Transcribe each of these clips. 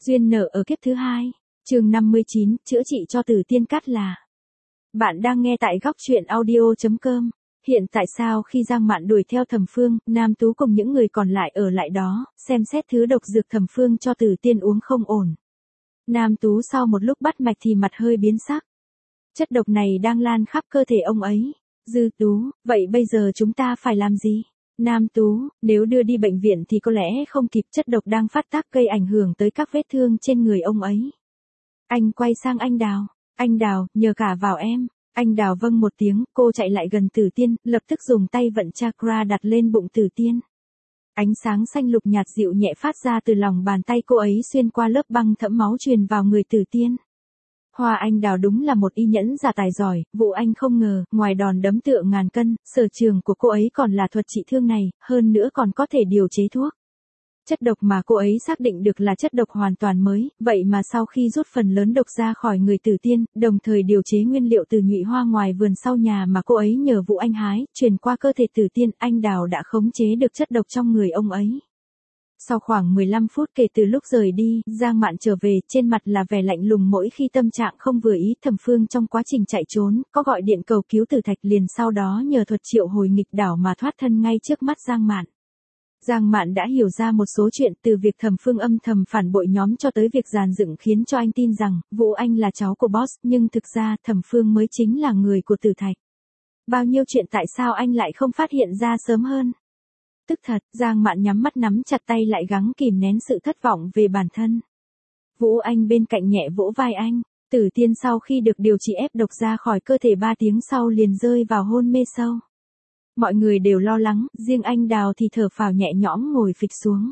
Duyên nợ ở kiếp thứ hai. Chương 59, chữa trị cho Tử Tiên Cát Là. Bạn đang nghe tại góc truyện audio.com. Hiện tại sao khi Giang Mạn đuổi theo Thẩm Phương, Nam Tú cùng những người còn lại ở lại đó, xem xét thứ độc dược Thẩm Phương cho Tử Tiên uống không ổn. Nam Tú sau một lúc bắt mạch thì mặt hơi biến sắc. Chất độc này đang lan khắp cơ thể ông ấy. Dư Tú, vậy bây giờ chúng ta phải làm gì? Nam Tú, nếu đưa đi bệnh viện thì có lẽ không kịp, chất độc đang phát tác gây ảnh hưởng tới các vết thương trên người ông ấy. Anh quay sang anh Đào, nhờ cả vào em. Anh Đào vâng một tiếng, cô chạy lại gần Tử Tiên, lập tức dùng tay vận chakra đặt lên bụng Tử Tiên. Ánh sáng xanh lục nhạt dịu nhẹ phát ra từ lòng bàn tay cô ấy xuyên qua lớp băng thẫm máu truyền vào người Tử Tiên. Hoa Anh Đào đúng là một y nhẫn giả tài giỏi, Vũ Anh không ngờ, ngoài đòn đấm tựa ngàn cân, sở trường của cô ấy còn là thuật trị thương này, hơn nữa còn có thể điều chế thuốc. Chất độc mà cô ấy xác định được là chất độc hoàn toàn mới, vậy mà sau khi rút phần lớn độc ra khỏi người Tử Tiên, đồng thời điều chế nguyên liệu từ nhụy hoa ngoài vườn sau nhà mà cô ấy nhờ Vũ Anh hái, truyền qua cơ thể Tử Tiên, anh Đào đã khống chế được chất độc trong người ông ấy. Sau khoảng 15 phút kể từ lúc rời đi, Giang Mạn trở về, trên mặt là vẻ lạnh lùng mỗi khi tâm trạng không vừa ý. Thẩm Phương trong quá trình chạy trốn, có gọi điện cầu cứu Tử Thạch, liền sau đó nhờ thuật triệu hồi nghịch đảo mà thoát thân ngay trước mắt Giang Mạn. Giang Mạn đã hiểu ra một số chuyện, từ việc Thẩm Phương âm thầm phản bội nhóm cho tới việc dàn dựng khiến cho anh tin rằng Vũ Anh là cháu của boss, nhưng thực ra Thẩm Phương mới chính là người của Tử Thạch. Bao nhiêu chuyện tại sao anh lại không phát hiện ra sớm hơn? Tức thật, Giang Mạn nhắm mắt nắm chặt tay lại gắng kìm nén sự thất vọng về bản thân. Vũ Anh bên cạnh nhẹ vỗ vai anh. Tử Tiên sau khi được điều trị ép độc ra khỏi cơ thể 3 tiếng sau liền rơi vào hôn mê sâu. Mọi người đều lo lắng, riêng anh Đào thì thở phào nhẹ nhõm ngồi phịch xuống.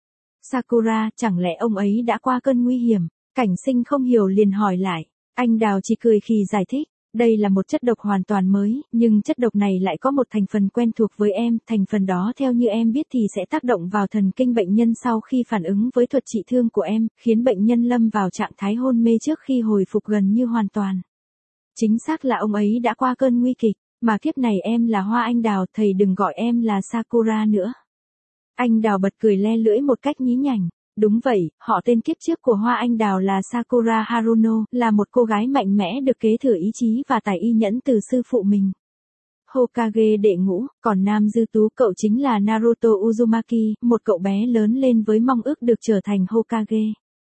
Sakura, chẳng lẽ ông ấy đã qua cơn nguy hiểm? Cảnh Sinh không hiểu liền hỏi lại. Anh Đào chỉ cười khi giải thích. Đây là một chất độc hoàn toàn mới, nhưng chất độc này lại có một thành phần quen thuộc với em, thành phần đó theo như em biết thì sẽ tác động vào thần kinh bệnh nhân sau khi phản ứng với thuật trị thương của em, khiến bệnh nhân lâm vào trạng thái hôn mê trước khi hồi phục gần như hoàn toàn. Chính xác là ông ấy đã qua cơn nguy kịch, mà kiếp này em là Hoa Anh Đào, thầy đừng gọi em là Sakura nữa. Anh Đào bật cười le lưỡi một cách nhí nhảnh. Đúng vậy, họ tên kiếp trước của Hoa Anh Đào là Sakura Haruno, là một cô gái mạnh mẽ được kế thừa ý chí và tài y nhẫn từ sư phụ mình. Hokage đệ ngũ, còn Nam Dư Tú cậu chính là Naruto Uzumaki, một cậu bé lớn lên với mong ước được trở thành Hokage.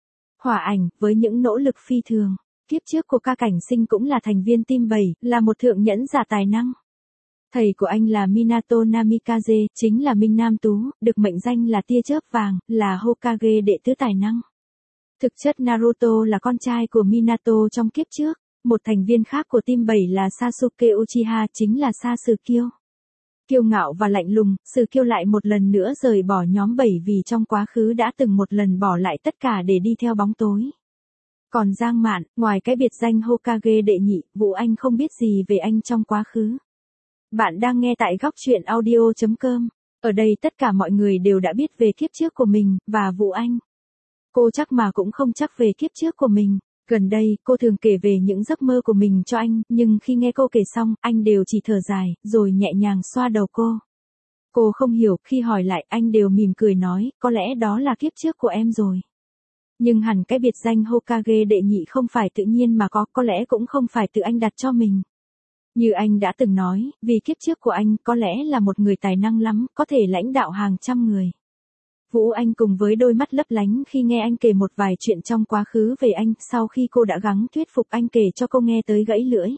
Hỏa Ảnh, với những nỗ lực phi thường, kiếp trước của ca Cảnh Sinh cũng là thành viên team 7, là một thượng nhẫn giả tài năng. Thầy của anh là Minato Namikaze, chính là Minh Nam Tú, được mệnh danh là tia chớp vàng, là Hokage đệ tứ tài năng. Thực chất Naruto là con trai của Minato trong kiếp trước, một thành viên khác của team 7 là Sasuke Uchiha, chính là Sa Sử Kiêu. Kiêu ngạo và lạnh lùng, Sử Kiêu lại một lần nữa rời bỏ nhóm 7 vì trong quá khứ đã từng một lần bỏ lại tất cả để đi theo bóng tối. Còn Giang Mạn, ngoài cái biệt danh Hokage đệ nhị, Vũ Anh không biết gì về anh trong quá khứ. Bạn đang nghe tại góc truyện audio.com. Ở đây tất cả mọi người đều đã biết về kiếp trước của mình, và Vũ Anh. Cô chắc mà cũng không chắc về kiếp trước của mình. Gần đây, cô thường kể về những giấc mơ của mình cho anh, nhưng khi nghe cô kể xong, anh đều chỉ thở dài, rồi nhẹ nhàng xoa đầu cô. Cô không hiểu, khi hỏi lại, anh đều mỉm cười nói, có lẽ đó là kiếp trước của em rồi. Nhưng hẳn cái biệt danh Hokage đệ nhị không phải tự nhiên mà có lẽ cũng không phải tự anh đặt cho mình. Như anh đã từng nói, vì kiếp trước của anh có lẽ là một người tài năng lắm, có thể lãnh đạo hàng trăm người. Vũ Anh cùng với đôi mắt lấp lánh khi nghe anh kể một vài chuyện trong quá khứ về anh, sau khi cô đã gắng thuyết phục anh kể cho cô nghe tới gãy lưỡi.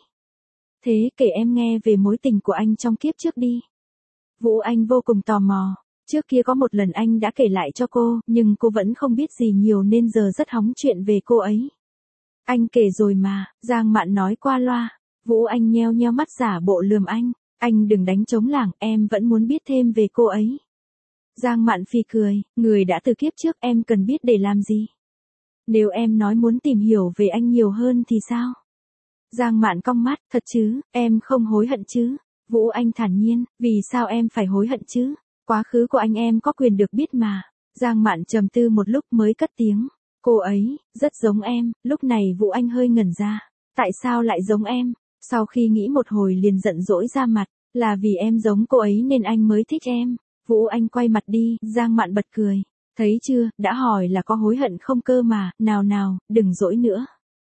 Thế kể em nghe về mối tình của anh trong kiếp trước đi. Vũ Anh vô cùng tò mò. Trước kia có một lần anh đã kể lại cho cô, nhưng cô vẫn không biết gì nhiều nên giờ rất hóng chuyện về cô ấy. Anh kể rồi mà, Giang Mạn nói qua loa. Vũ Anh nheo nheo mắt giả bộ lườm anh đừng đánh trống lảng, em vẫn muốn biết thêm về cô ấy. Giang Mạn phì cười, người đã từ kiếp trước em cần biết để làm gì? Nếu em nói muốn tìm hiểu về anh nhiều hơn thì sao? Giang Mạn cong mắt, thật chứ, em không hối hận chứ? Vũ Anh thản nhiên, vì sao em phải hối hận chứ? Quá khứ của anh em có quyền được biết mà. Giang Mạn trầm tư một lúc mới cất tiếng, cô ấy, rất giống em. Lúc này Vũ Anh hơi ngẩn ra, tại sao lại giống em? Sau khi nghĩ một hồi liền giận dỗi ra mặt, là vì em giống cô ấy nên anh mới thích em. Vũ Anh quay mặt đi, Giang Mạn bật cười. Thấy chưa, đã hỏi là có hối hận không cơ mà, nào nào, đừng dỗi nữa.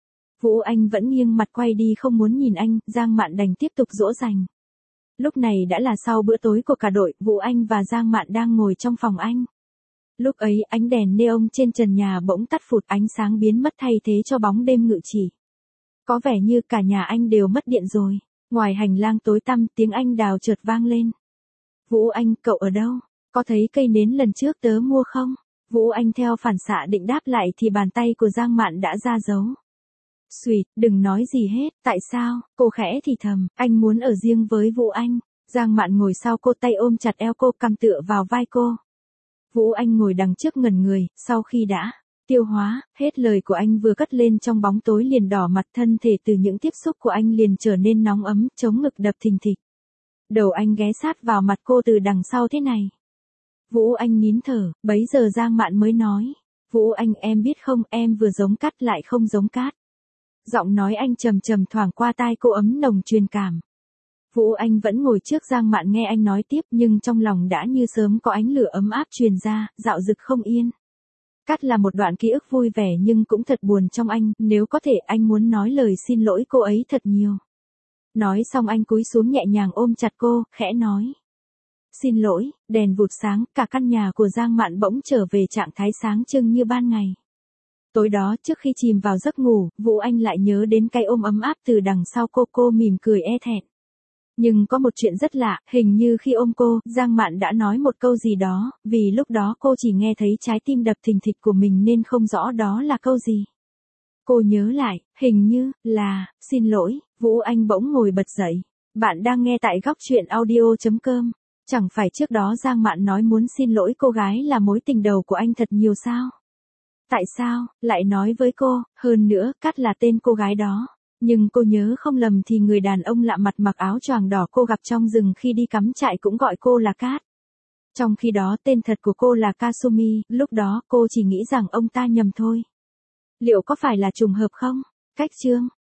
Vũ Anh vẫn nghiêng mặt quay đi không muốn nhìn anh, Giang Mạn đành tiếp tục dỗ dành. Lúc này đã là sau bữa tối của cả đội, Vũ Anh và Giang Mạn đang ngồi trong phòng anh. Lúc ấy ánh đèn neon trên trần nhà bỗng tắt phụt, ánh sáng biến mất thay thế cho bóng đêm ngự chỉ. Có vẻ như cả nhà anh đều mất điện rồi. Ngoài hành lang tối tăm tiếng anh đào chợt vang lên. Vũ Anh, cậu ở đâu? Có thấy cây nến lần trước tớ mua không? Vũ Anh theo phản xạ định đáp lại thì bàn tay của Giang Mạn đã ra dấu. Xùyt, đừng nói gì hết, tại sao? Cô khẽ thì thầm, anh muốn ở riêng với Vũ Anh. Giang Mạn ngồi sau cô, tay ôm chặt eo cô, cằm tựa vào vai cô. Vũ Anh ngồi đằng trước ngẩn người, sau khi đã tiêu hóa, hết lời của anh vừa cất lên trong bóng tối liền đỏ mặt, thân thể từ những tiếp xúc của anh liền trở nên nóng ấm, chống ngực đập thình thịch. Đầu anh ghé sát vào mặt cô từ đằng sau thế này. Vũ Anh nín thở, bấy giờ Giang Mạn mới nói. Vũ Anh, em biết không, em vừa giống cát lại không giống cát. Giọng nói anh trầm trầm thoảng qua tai cô, ấm nồng truyền cảm. Vũ Anh vẫn ngồi trước Giang Mạn nghe anh nói tiếp, nhưng trong lòng đã như sớm có ánh lửa ấm áp truyền ra, dạo dực không yên. Cắt là một đoạn ký ức vui vẻ nhưng cũng thật buồn trong anh, nếu có thể anh muốn nói lời xin lỗi cô ấy thật nhiều. Nói xong anh cúi xuống nhẹ nhàng ôm chặt cô, khẽ nói. Xin lỗi, đèn vụt sáng, cả căn nhà của Giang Mạn bỗng trở về trạng thái sáng trưng như ban ngày. Tối đó trước khi chìm vào giấc ngủ, Vũ Anh lại nhớ đến cái ôm ấm áp từ đằng sau cô mỉm cười e thẹn. Nhưng có một chuyện rất lạ, hình như khi ôm cô, Giang Mạn đã nói một câu gì đó, vì lúc đó cô chỉ nghe thấy trái tim đập thình thịch của mình nên không rõ đó là câu gì. Cô nhớ lại, hình như là, xin lỗi, Vũ Anh bỗng ngồi bật dậy. Bạn đang nghe tại góc truyện audio.com. Chẳng phải trước đó Giang Mạn nói muốn xin lỗi cô gái là mối tình đầu của anh thật nhiều sao? Tại sao, lại nói với cô, hơn nữa, Cát là tên cô gái đó. Nhưng cô nhớ không lầm thì người đàn ông lạ mặt mặc áo choàng đỏ cô gặp trong rừng khi đi cắm trại cũng gọi cô là Cát. Trong khi đó tên thật của cô là Kasumi, lúc đó cô chỉ nghĩ rằng ông ta nhầm thôi. Liệu có phải là trùng hợp không? Cách chương